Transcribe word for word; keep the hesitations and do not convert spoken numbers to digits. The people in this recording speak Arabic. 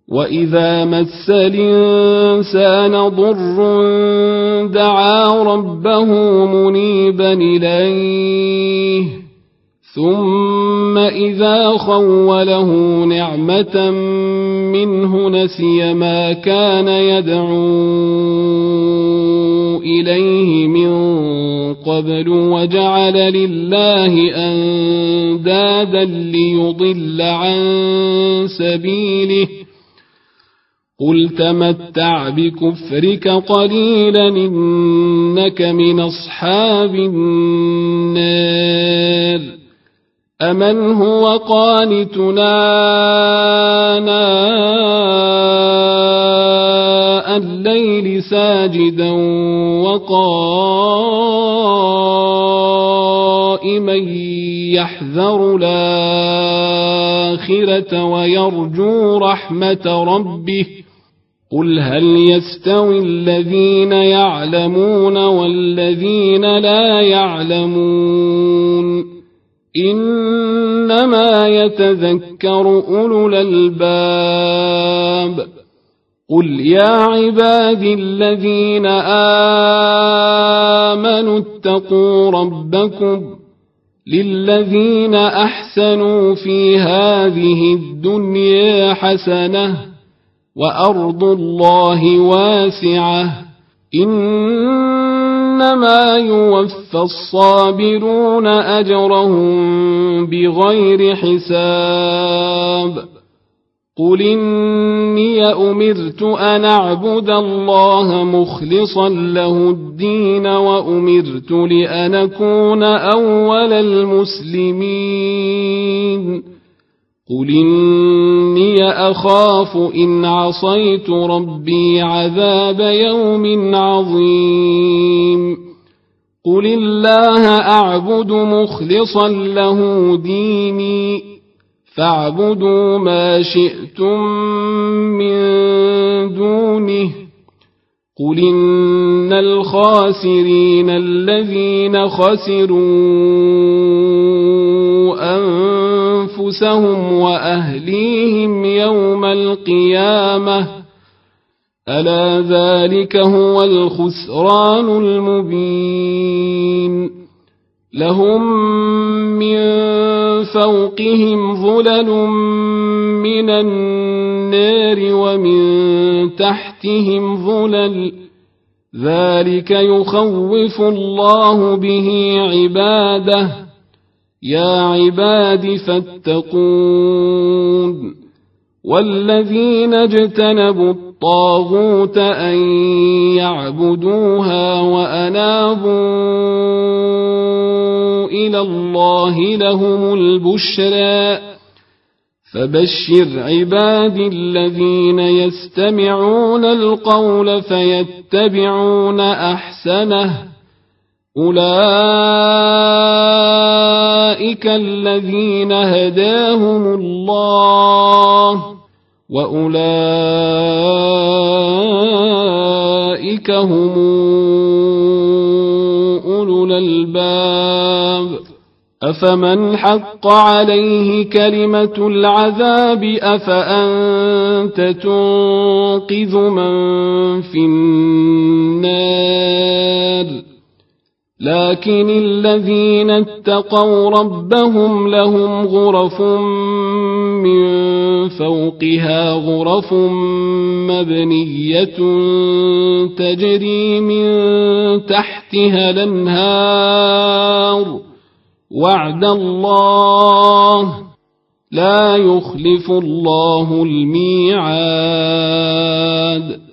وإذا مس الإنسان ضر دعا ربه منيبا إليه ثم إذا خوله نعمة منه نسي ما كان يدعو إليه من قبل وجعل لله أندادا ليضل عن سبيله قل تمتع بكفرك قليلا إنك من أصحاب النار أمن هو قانتنا آناء الليل ساجدا وقائما يحذر الآخرة ويرجو رحمة ربه قل هل يستوي الذين يعلمون والذين لا يعلمون إنما يتذكر أولو الألباب قل يا عبادي الذين آمنوا اتقوا ربكم للذين أحسنوا في هذه الدنيا حسنة وأرض الله واسعة إنما يوفى الصابرون أجرهم بغير حساب قل إني أمرت أن أعبد الله مخلصا له الدين وأمرت لأن أكون أول المسلمين قل إني أخاف إن عصيت ربي عذاب يوم عظيم قل الله أعبد مخلصا له ديني فاعبدوا ما شئتم من دونه قل إن الخاسرين الذين خسروا أنفسهم وأهليهم يوم القيامة ألا ذلك هو الخسران المبين لهم من فوقهم ظلل من النار ومن تحتهم ظلل ذلك يخوف الله به عباده يا عباد فاتقون والذين اجتنبوا الطاغوت أن يعبدوها وأنابوا إلى الله لهم البشرى فبشر عبادي الذين يستمعون القول فيتبعون أحسنه أولئك الذين هداهم الله وأولئك هم أولو الألباب أفمن حق عليه كلمة العذاب أفأنت تنقذ من في النار لكن الذين اتقوا ربهم لهم غرف من فوقها غرف مبنية تجري من تحتها الأنهار وعد الله لا يخلف الله الميعاد